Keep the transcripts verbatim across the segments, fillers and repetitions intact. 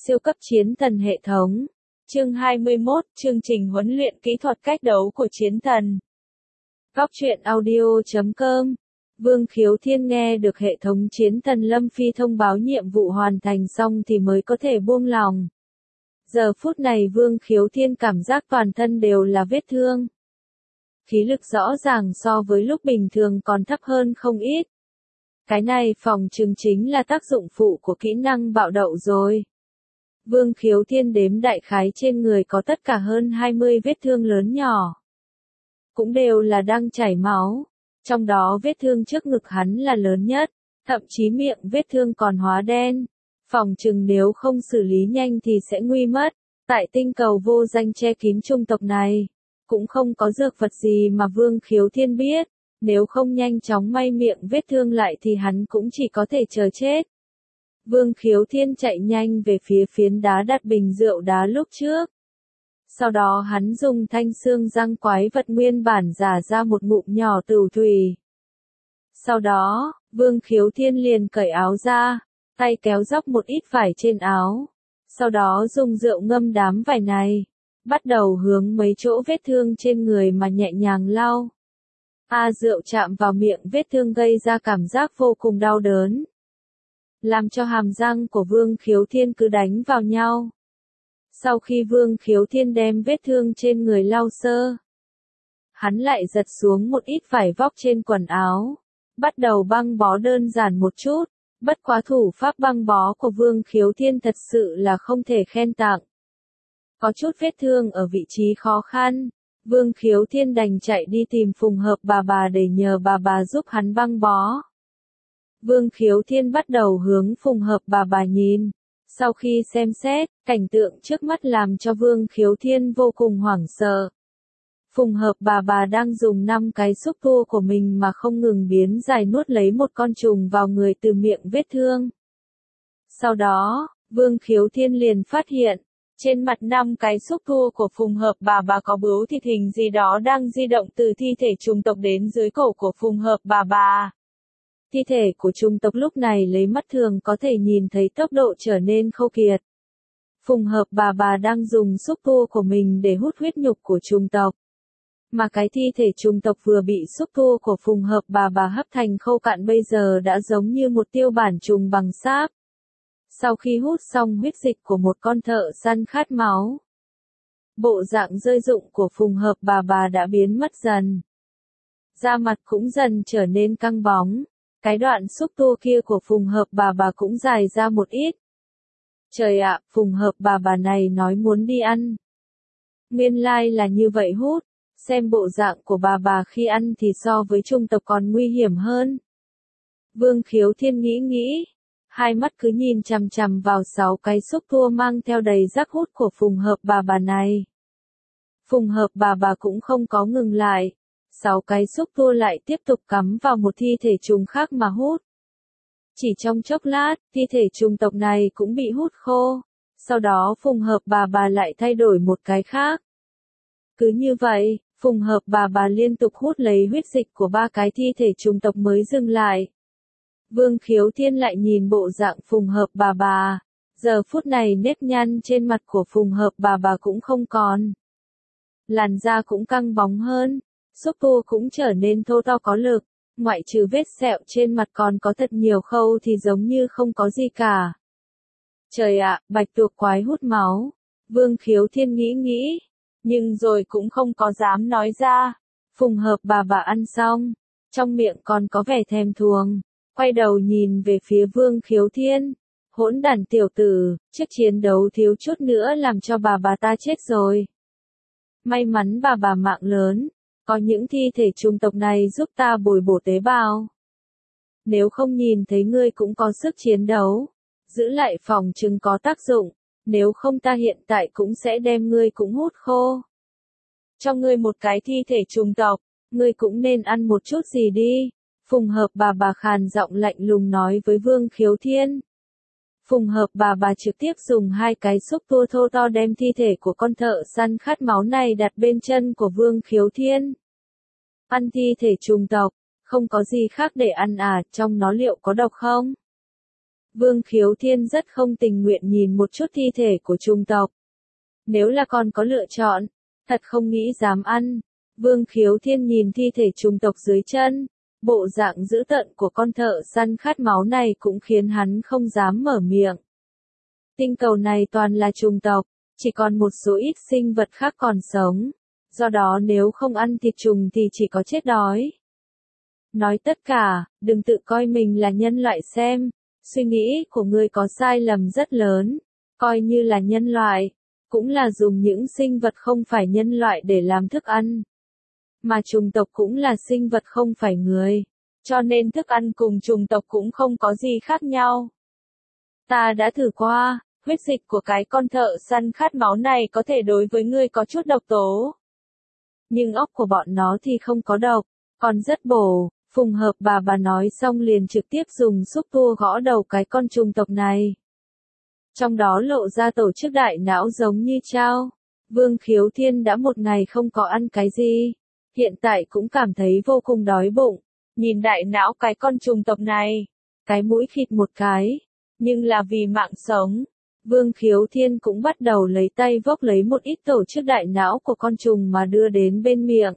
Siêu cấp chiến thần hệ thống. Chương hai mươi mốt, chương trình huấn luyện kỹ thuật cách đấu của chiến thần. Góc truyện audio chấm com. Vương Khiếu Thiên nghe được hệ thống chiến thần Lâm Phi thông báo nhiệm vụ hoàn thành xong thì mới có thể buông lòng. Giờ phút này Vương Khiếu Thiên cảm giác toàn thân đều là vết thương. Khí lực rõ ràng so với lúc bình thường còn thấp hơn không ít. Cái này phòng chừng chính là tác dụng phụ của kỹ năng bạo đậu rồi. Vương Khiếu Thiên đếm đại khái trên người có tất cả hơn hai mươi vết thương lớn nhỏ. Cũng đều là đang chảy máu. Trong đó vết thương trước ngực hắn là lớn nhất, thậm chí miệng vết thương còn hóa đen. Phòng chừng nếu không xử lý nhanh thì sẽ nguy mất. Tại tinh cầu vô danh che kín chủng tộc này, cũng không có dược vật gì mà Vương Khiếu Thiên biết. Nếu không nhanh chóng may miệng vết thương lại thì hắn cũng chỉ có thể chờ chết. Vương Khiếu Thiên chạy nhanh về phía phiến đá đặt bình rượu đá lúc trước. Sau đó hắn dùng thanh xương răng quái vật nguyên bản giả ra một ngụm nhỏ tửu thủy. Sau đó, Vương Khiếu Thiên liền cởi áo ra, tay kéo dóc một ít vải trên áo. Sau đó dùng rượu ngâm đám vải này, bắt đầu hướng mấy chỗ vết thương trên người mà nhẹ nhàng lau. A rượu chạm vào miệng vết thương gây ra cảm giác vô cùng đau đớn, làm cho hàm răng của Vương Khiếu Thiên cứ đánh vào nhau. Sau khi Vương Khiếu Thiên đem vết thương trên người lau sơ, hắn lại giật xuống một ít vải vóc trên quần áo, bắt đầu băng bó đơn giản một chút. Bất quá thủ pháp băng bó của Vương Khiếu Thiên thật sự là không thể khen tặng. Có chút vết thương ở vị trí khó khăn, Vương Khiếu Thiên đành chạy đi tìm Phùng Hợp bà bà để nhờ bà bà giúp hắn băng bó. Vương Khiếu Thiên bắt đầu hướng Phùng Hợp bà bà nhìn. Sau khi xem xét, cảnh tượng trước mắt làm cho Vương Khiếu Thiên vô cùng hoảng sợ. Phùng Hợp bà bà đang dùng năm cái xúc tua của mình mà không ngừng biến dài nuốt lấy một con trùng vào người từ miệng vết thương. Sau đó, Vương Khiếu Thiên liền phát hiện, trên mặt năm cái xúc tua của Phùng Hợp bà bà có bướu thịt hình gì đó đang di động từ thi thể trùng tộc đến dưới cổ của Phùng Hợp bà bà. Thi thể của trùng tộc lúc này lấy mắt thường có thể nhìn thấy tốc độ trở nên khô kiệt. Phùng Hợp bà bà đang dùng xúc tua của mình để hút huyết nhục của trùng tộc. Mà cái thi thể trùng tộc vừa bị xúc tua của Phùng Hợp bà bà hấp thành khô cạn bây giờ đã giống như một tiêu bản trùng bằng sáp. Sau khi hút xong huyết dịch của một con thợ săn khát máu, bộ dạng rơi rụng của Phùng Hợp bà bà đã biến mất dần. Da mặt cũng dần trở nên căng bóng. Cái đoạn xúc tua kia của Phùng Hợp bà bà cũng dài ra một ít. Trời ạ, Phùng Hợp bà bà này nói muốn đi ăn. Nguyên lai là như vậy hút. Xem bộ dạng của bà bà khi ăn thì so với chủng tộc còn nguy hiểm hơn. Vương Khiếu Thiên nghĩ nghĩ, hai mắt cứ nhìn chằm chằm vào sáu cái xúc tua mang theo đầy rác hút của Phùng Hợp bà bà này. Phùng Hợp bà bà cũng không có ngừng lại. Sáu cái xúc tua lại tiếp tục cắm vào một thi thể trùng khác mà hút. Chỉ trong chốc lát, thi thể trùng tộc này cũng bị hút khô. Sau đó Phùng Hợp bà bà lại thay đổi một cái khác. Cứ như vậy, Phùng Hợp bà bà liên tục hút lấy huyết dịch của ba cái thi thể trùng tộc mới dừng lại. Vương Khiếu Thiên lại nhìn bộ dạng Phùng Hợp bà bà. Giờ phút này nếp nhăn trên mặt của Phùng Hợp bà bà cũng không còn. Làn da cũng căng bóng hơn. Xúc tua cũng trở nên thô to có lực, ngoại trừ vết sẹo trên mặt còn có thật nhiều khâu thì giống như không có gì cả. Trời ạ, bạch tuộc quái hút máu. Vương Khiếu Thiên nghĩ nghĩ, nhưng rồi cũng không có dám nói ra. Phùng Hợp bà bà ăn xong, trong miệng còn có vẻ thèm thuồng, quay đầu nhìn về phía Vương Khiếu Thiên. Hỗn đản tiểu tử, trước chiến đấu thiếu chút nữa làm cho bà bà ta chết rồi. May mắn bà bà mạng lớn. Có những thi thể trùng tộc này giúp ta bồi bổ tế bào. Nếu không nhìn thấy ngươi cũng có sức chiến đấu, giữ lại phòng chừng có tác dụng, nếu không ta hiện tại cũng sẽ đem ngươi cũng hút khô. Cho ngươi một cái thi thể trùng tộc, ngươi cũng nên ăn một chút gì đi. Phùng Hợp bà bà khàn giọng lạnh lùng nói với Vương Khiếu Thiên. Phùng Hợp bà bà trực tiếp dùng hai cái xúc tua thô to đem thi thể của con thợ săn khát máu này đặt bên chân của Vương Khiếu Thiên. Ăn thi thể trùng tộc, không có gì khác để ăn à, trong nó liệu có độc không? Vương Khiếu Thiên rất không tình nguyện nhìn một chút thi thể của trùng tộc. Nếu là con có lựa chọn, thật không nghĩ dám ăn. Vương Khiếu Thiên nhìn thi thể trùng tộc dưới chân, bộ dạng dữ tợn của con thợ săn khát máu này cũng khiến hắn không dám mở miệng. Tinh cầu này toàn là trùng tộc, chỉ còn một số ít sinh vật khác còn sống, do đó nếu không ăn thịt trùng thì chỉ có chết đói. Nói tất cả, đừng tự coi mình là nhân loại xem, suy nghĩ của ngươi có sai lầm rất lớn, coi như là nhân loại, cũng là dùng những sinh vật không phải nhân loại để làm thức ăn. Mà trùng tộc cũng là sinh vật không phải người, cho nên thức ăn cùng trùng tộc cũng không có gì khác nhau. Ta đã thử qua, huyết dịch của cái con thợ săn khát máu này có thể đối với ngươi có chút độc tố. Nhưng óc của bọn nó thì không có độc, còn rất bổ. Phùng Hợp bà bà nói xong liền trực tiếp dùng xúc tua gõ đầu cái con trùng tộc này. Trong đó lộ ra tổ chức đại não giống như trao. Vương Khiếu Thiên đã một ngày không có ăn cái gì. Hiện tại cũng cảm thấy vô cùng đói bụng. Nhìn đại não cái con trùng tộc này. Cái mũi khịt một cái. Nhưng là vì mạng sống. Vương Khiếu Thiên cũng bắt đầu lấy tay vốc lấy một ít tổ chức đại não của con trùng mà đưa đến bên miệng.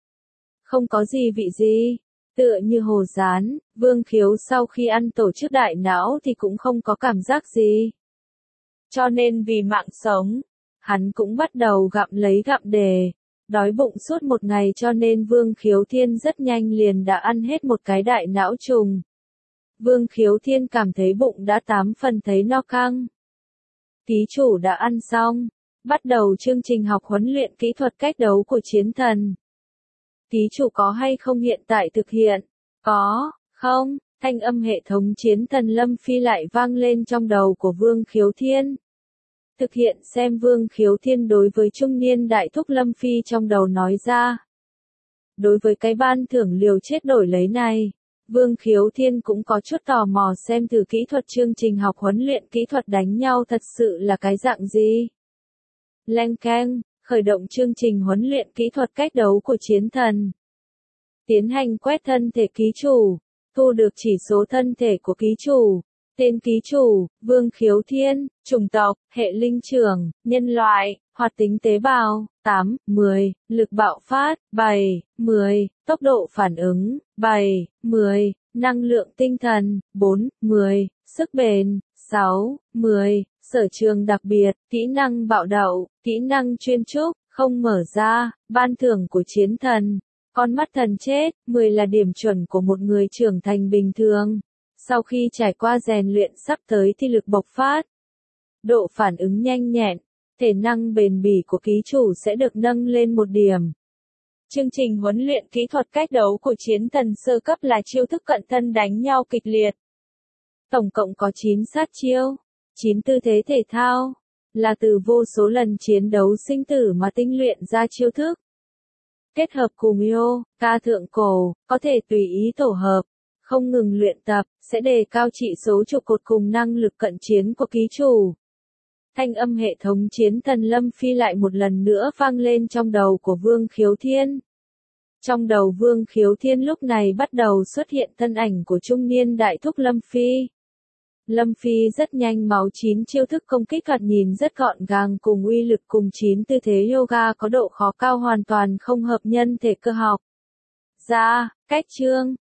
Không có gì vị gì. Tựa như hồ rán, Vương Khiếu sau khi ăn tổ chức đại não thì cũng không có cảm giác gì. Cho nên vì mạng sống, hắn cũng bắt đầu gặm lấy gặm đề. Đói bụng suốt một ngày cho nên Vương Khiếu Thiên rất nhanh liền đã ăn hết một cái đại não trùng. Vương Khiếu Thiên cảm thấy bụng đã tám phần thấy no căng. Ký chủ đã ăn xong, bắt đầu chương trình học huấn luyện kỹ thuật cách đấu của chiến thần. Ký chủ có hay không hiện tại thực hiện? Có, không? Thanh âm hệ thống chiến thần Lâm Phi lại vang lên trong đầu của Vương Khiếu Thiên. Thực hiện xem Vương Khiếu Thiên đối với trung niên đại thúc Lâm Phi trong đầu nói ra. Đối với cái ban thưởng liều chết đổi lấy này, Vương Khiếu Thiên cũng có chút tò mò xem thử kỹ thuật chương trình học huấn luyện kỹ thuật đánh nhau thật sự là cái dạng gì. Leng keng. Khởi động chương trình huấn luyện kỹ thuật cách đấu của chiến thần. Tiến hành quét thân thể ký chủ. Thu được chỉ số thân thể của ký chủ. Tên ký chủ, Vương Khiếu Thiên, chủng tộc, hệ linh trưởng, nhân loại, hoạt tính tế bào, tám, mười, lực bạo phát, bảy, mười, tốc độ phản ứng, bảy, mười, năng lượng tinh thần, bốn, mười, sức bền, sáu, mười. Sở trường đặc biệt, kỹ năng bạo đậu, kỹ năng chuyên trúc, không mở ra, ban thưởng của chiến thần. Con mắt thần chết, mười là điểm chuẩn của một người trưởng thành bình thường. Sau khi trải qua rèn luyện sắp tới thì lực bộc phát. Độ phản ứng nhanh nhẹn, thể năng bền bỉ của ký chủ sẽ được nâng lên một điểm. Chương trình huấn luyện kỹ thuật cách đấu của chiến thần sơ cấp là chiêu thức cận thân đánh nhau kịch liệt. Tổng cộng có chín sát chiêu. chín tư thế thể thao, là từ vô số lần chiến đấu sinh tử mà tinh luyện ra chiêu thức. Kết hợp cùng yo, ca thượng cổ, có thể tùy ý tổ hợp, không ngừng luyện tập, sẽ đề cao trị số trụ cột cùng năng lực cận chiến của ký chủ. Thanh âm hệ thống chiến thần Lâm Phi lại một lần nữa vang lên trong đầu của Vương Khiếu Thiên. Trong đầu Vương Khiếu Thiên lúc này bắt đầu xuất hiện thân ảnh của trung niên đại thúc Lâm Phi. Lâm Phi rất nhanh máu chín chiêu thức công kích thoạt nhìn rất gọn gàng cùng uy lực cùng chín tư thế yoga có độ khó cao hoàn toàn không hợp nhân thể cơ học. Ra, cách chương,